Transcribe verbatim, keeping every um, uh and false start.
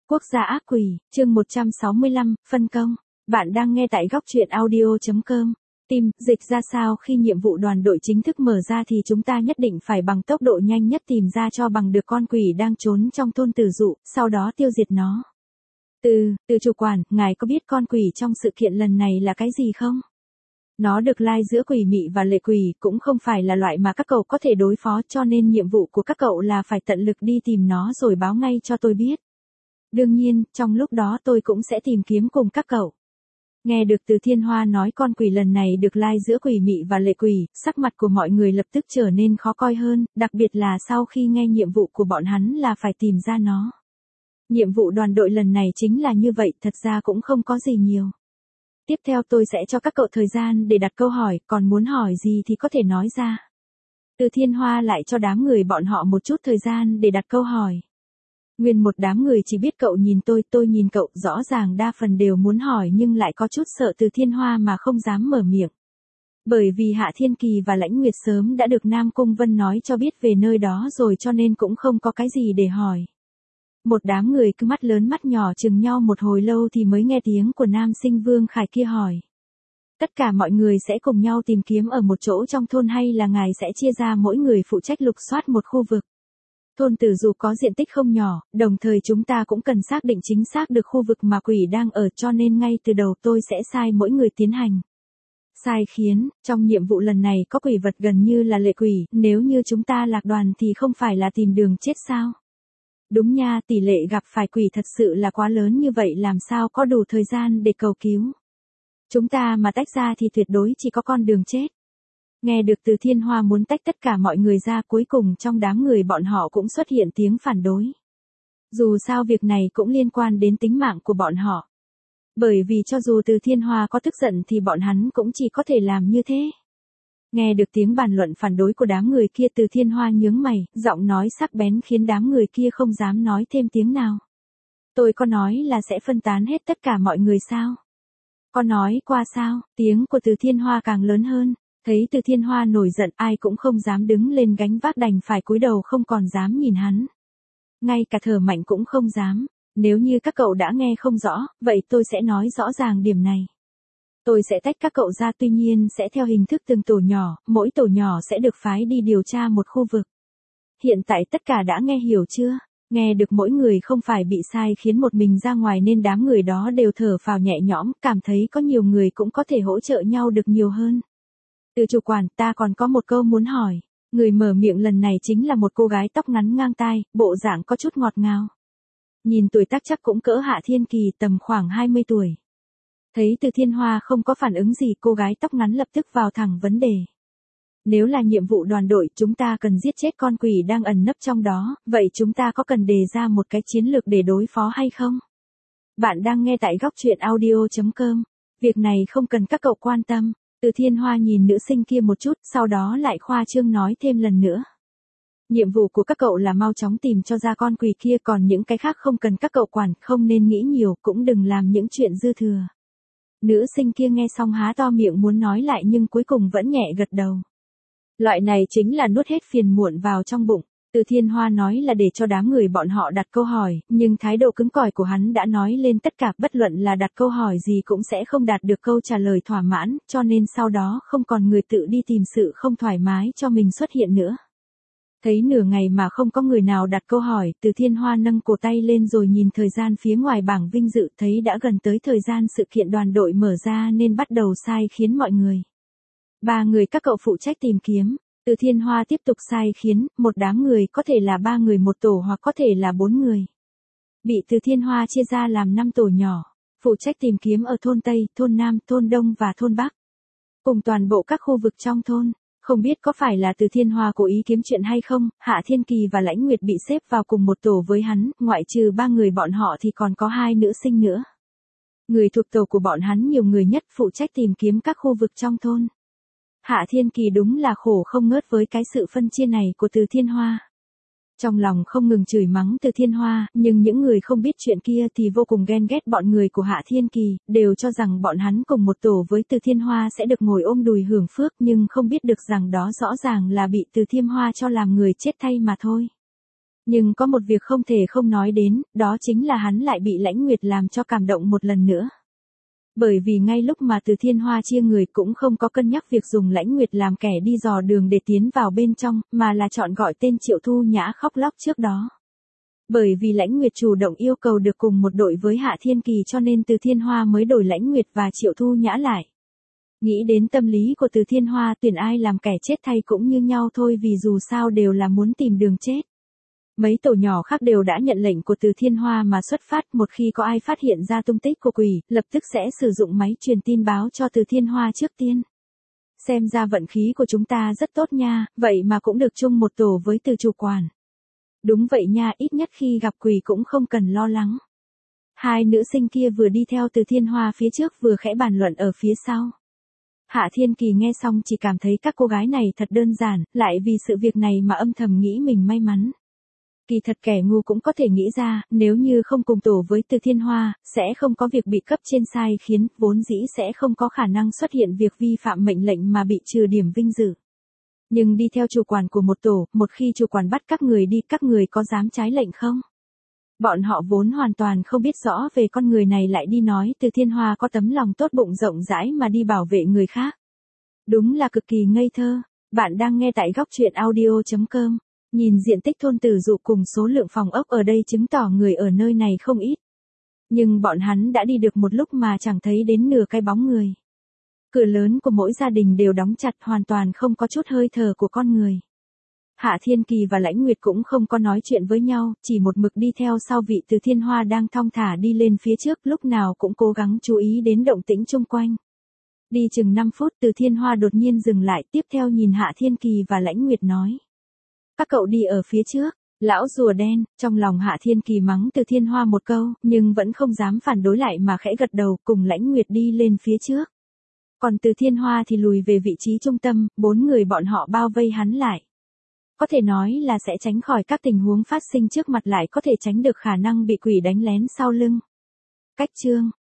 Quốc gia ác quỷ, chương một trăm sáu mươi lăm, phân công. Bạn đang nghe tại góc truyện audio chấm com. Tìm, dịch ra sao khi nhiệm vụ đoàn đội chính thức mở ra thì chúng ta nhất định phải bằng tốc độ nhanh nhất tìm ra cho bằng được con quỷ đang trốn trong thôn Tử Dụ, sau đó tiêu diệt nó. Từ, từ chủ quản, ngài có biết con quỷ trong sự kiện lần này là cái gì không? Nó được lai giữa quỷ mị và lệ quỷ, cũng không phải là loại mà các cậu có thể đối phó, cho nên nhiệm vụ của các cậu là phải tận lực đi tìm nó rồi báo ngay cho tôi biết. Đương nhiên, trong lúc đó tôi cũng sẽ tìm kiếm cùng các cậu. Nghe được Từ Thiên Hoa nói con quỷ lần này được lai giữa quỷ mị và lệ quỷ, sắc mặt của mọi người lập tức trở nên khó coi hơn, đặc biệt là sau khi nghe nhiệm vụ của bọn hắn là phải tìm ra nó. Nhiệm vụ đoàn đội lần này chính là như vậy, thật ra cũng không có gì nhiều. Tiếp theo tôi sẽ cho các cậu thời gian để đặt câu hỏi, còn muốn hỏi gì thì có thể nói ra. Từ Thiên Hoa lại cho đám người bọn họ một chút thời gian để đặt câu hỏi. Nguyên một đám người chỉ biết cậu nhìn tôi, tôi nhìn cậu, rõ ràng đa phần đều muốn hỏi nhưng lại có chút sợ Từ Thiên Hoa mà không dám mở miệng. Bởi vì Hạ Thiên Kỳ và Lãnh Nguyệt sớm đã được Nam Cung Vân nói cho biết về nơi đó rồi cho nên cũng không có cái gì để hỏi. Một đám người cứ mắt lớn mắt nhỏ chừng nhau một hồi lâu thì mới nghe tiếng của nam sinh Vương Khải kia hỏi. Tất cả mọi người sẽ cùng nhau tìm kiếm ở một chỗ trong thôn hay là ngài sẽ chia ra mỗi người phụ trách lục soát một khu vực? Thôn Tử Dụ có diện tích không nhỏ, đồng thời chúng ta cũng cần xác định chính xác được khu vực mà quỷ đang ở cho nên ngay từ đầu tôi sẽ sai mỗi người tiến hành. Sai khiến, trong nhiệm vụ lần này có quỷ vật gần như là lệ quỷ, nếu như chúng ta lạc đoàn thì không phải là tìm đường chết sao? Đúng nha, tỷ lệ gặp phải quỷ thật sự là quá lớn như vậy làm sao có đủ thời gian để cầu cứu. Chúng ta mà tách ra thì tuyệt đối chỉ có con đường chết. Nghe được Từ Thiên Hoa muốn tách tất cả mọi người ra, cuối cùng trong đám người bọn họ cũng xuất hiện tiếng phản đối. Dù sao việc này cũng liên quan đến tính mạng của bọn họ. Bởi vì cho dù Từ Thiên Hoa có tức giận thì bọn hắn cũng chỉ có thể làm như thế. Nghe được tiếng bàn luận phản đối của đám người kia, Từ Thiên Hoa nhướng mày, giọng nói sắc bén khiến đám người kia không dám nói thêm tiếng nào. Tôi có nói là sẽ phân tán hết tất cả mọi người sao? Có nói qua sao? Tiếng của Từ Thiên Hoa càng lớn hơn. Thấy Từ Thiên Hoa nổi giận, ai cũng không dám đứng lên gánh vác, đành phải cúi đầu không còn dám nhìn hắn. Ngay cả thở mạnh cũng không dám. Nếu như các cậu đã nghe không rõ, vậy tôi sẽ nói rõ ràng điểm này. Tôi sẽ tách các cậu ra, tuy nhiên sẽ theo hình thức từng tổ nhỏ, mỗi tổ nhỏ sẽ được phái đi điều tra một khu vực. Hiện tại tất cả đã nghe hiểu chưa? Nghe được mỗi người không phải bị sai khiến một mình ra ngoài nên đám người đó đều thở phào nhẹ nhõm, cảm thấy có nhiều người cũng có thể hỗ trợ nhau được nhiều hơn. Từ chủ quản, ta còn có một câu muốn hỏi. Người mở miệng lần này chính là một cô gái tóc ngắn ngang tai, bộ dạng có chút ngọt ngào. Nhìn tuổi tác chắc cũng cỡ Hạ Thiên Kỳ, tầm khoảng hai mươi tuổi. Thấy Từ Thiên Hoa không có phản ứng gì, cô gái tóc ngắn lập tức vào thẳng vấn đề. Nếu là nhiệm vụ đoàn đội, chúng ta cần giết chết con quỷ đang ẩn nấp trong đó, vậy chúng ta có cần đề ra một cái chiến lược để đối phó hay không? Bạn đang nghe tại góc truyện audio chấm com. Việc này không cần các cậu quan tâm. Từ Thiên Hoa nhìn nữ sinh kia một chút, sau đó lại khoa trương nói thêm lần nữa. Nhiệm vụ của các cậu là mau chóng tìm cho ra con quỷ kia, còn những cái khác không cần các cậu quản, không nên nghĩ nhiều, cũng đừng làm những chuyện dư thừa. Nữ sinh kia nghe xong há to miệng muốn nói lại nhưng cuối cùng vẫn nhẹ gật đầu. Loại này chính là nuốt hết phiền muộn vào trong bụng. Từ Thiên Hoa nói là để cho đám người bọn họ đặt câu hỏi, nhưng thái độ cứng cỏi của hắn đã nói lên tất cả, bất luận là đặt câu hỏi gì cũng sẽ không đạt được câu trả lời thỏa mãn, cho nên sau đó không còn người tự đi tìm sự không thoải mái cho mình xuất hiện nữa. Thấy nửa ngày mà không có người nào đặt câu hỏi, Từ Thiên Hoa nâng cổ tay lên rồi nhìn thời gian phía ngoài bảng vinh dự, thấy đã gần tới thời gian sự kiện đoàn đội mở ra nên bắt đầu sai khiến mọi người. Ba người các cậu phụ trách tìm kiếm. Từ Thiên Hoa tiếp tục sai khiến, một đám người có thể là ba người một tổ hoặc có thể là bốn người. Bị Từ Thiên Hoa chia ra làm năm tổ nhỏ, phụ trách tìm kiếm ở thôn Tây, thôn Nam, thôn Đông và thôn Bắc. Cùng toàn bộ các khu vực trong thôn. Không biết có phải là Từ Thiên Hoa cố ý kiếm chuyện hay không, Hạ Thiên Kỳ và Lãnh Nguyệt bị xếp vào cùng một tổ với hắn, ngoại trừ ba người bọn họ thì còn có hai nữ sinh nữa. Người thuộc tổ của bọn hắn nhiều người nhất, phụ trách tìm kiếm các khu vực trong thôn. Hạ Thiên Kỳ đúng là khổ không ngớt với cái sự phân chia này của Từ Thiên Hoa. Trong lòng không ngừng chửi mắng Từ Thiên Hoa, nhưng những người không biết chuyện kia thì vô cùng ghen ghét bọn người của Hạ Thiên Kỳ, đều cho rằng bọn hắn cùng một tổ với Từ Thiên Hoa sẽ được ngồi ôm đùi hưởng phước, nhưng không biết được rằng đó rõ ràng là bị Từ Thiên Hoa cho làm người chết thay mà thôi. Nhưng có một việc không thể không nói đến, đó chính là hắn lại bị Lãnh Nguyệt làm cho cảm động một lần nữa. Bởi vì ngay lúc mà Từ Thiên Hoa chia người cũng không có cân nhắc việc dùng Lãnh Nguyệt làm kẻ đi dò đường để tiến vào bên trong, mà là chọn gọi tên Triệu Thu Nhã khóc lóc trước đó. Bởi vì Lãnh Nguyệt chủ động yêu cầu được cùng một đội với Hạ Thiên Kỳ cho nên Từ Thiên Hoa mới đổi Lãnh Nguyệt và Triệu Thu Nhã lại. Nghĩ đến tâm lý của Từ Thiên Hoa, tuyển ai làm kẻ chết thay cũng như nhau thôi, vì dù sao đều là muốn tìm đường chết. Mấy tổ nhỏ khác đều đã nhận lệnh của Từ Thiên Hoa mà xuất phát, một khi có ai phát hiện ra tung tích của quỷ, lập tức sẽ sử dụng máy truyền tin báo cho Từ Thiên Hoa trước tiên. Xem ra vận khí của chúng ta rất tốt nha, vậy mà cũng được chung một tổ với Từ chủ quản. Đúng vậy nha, ít nhất khi gặp quỷ cũng không cần lo lắng. Hai nữ sinh kia vừa đi theo Từ Thiên Hoa phía trước vừa khẽ bàn luận ở phía sau. Hạ Thiên Kỳ nghe xong chỉ cảm thấy các cô gái này thật đơn giản, lại vì sự việc này mà âm thầm nghĩ mình may mắn. Kỳ thật kẻ ngu cũng có thể nghĩ ra, nếu như không cùng tổ với Từ Thiên Hoa, sẽ không có việc bị cấp trên sai khiến, vốn dĩ sẽ không có khả năng xuất hiện việc vi phạm mệnh lệnh mà bị trừ điểm vinh dự. Nhưng đi theo chủ quản của một tổ, một khi chủ quản bắt các người đi, các người có dám trái lệnh không? Bọn họ vốn hoàn toàn không biết rõ về con người này lại đi nói Từ Thiên Hoa có tấm lòng tốt bụng rộng rãi mà đi bảo vệ người khác. Đúng là cực kỳ ngây thơ. Bạn đang nghe tại góc truyện audio chấm com. Nhìn diện tích thôn Tử Dụ cùng số lượng phòng ốc ở đây chứng tỏ người ở nơi này không ít. Nhưng bọn hắn đã đi được một lúc mà chẳng thấy đến nửa cái bóng người. Cửa lớn của mỗi gia đình đều đóng chặt, hoàn toàn không có chút hơi thở của con người. Hạ Thiên Kỳ và Lãnh Nguyệt cũng không có nói chuyện với nhau, chỉ một mực đi theo sau vị Từ Thiên Hoa đang thong thả đi lên phía trước, lúc nào cũng cố gắng chú ý đến động tĩnh xung quanh. Đi chừng năm phút Từ Thiên Hoa đột nhiên dừng lại, tiếp theo nhìn Hạ Thiên Kỳ và Lãnh Nguyệt nói. Các cậu đi ở phía trước. Lão rùa đen, trong lòng Hạ Thiên Kỳ mắng Từ Thiên Hoa một câu, nhưng vẫn không dám phản đối lại mà khẽ gật đầu, cùng Lãnh Nguyệt đi lên phía trước. Còn Từ Thiên Hoa thì lùi về vị trí trung tâm, bốn người bọn họ bao vây hắn lại. Có thể nói là sẽ tránh khỏi các tình huống phát sinh trước mặt, lại có thể tránh được khả năng bị quỷ đánh lén sau lưng. Cách chương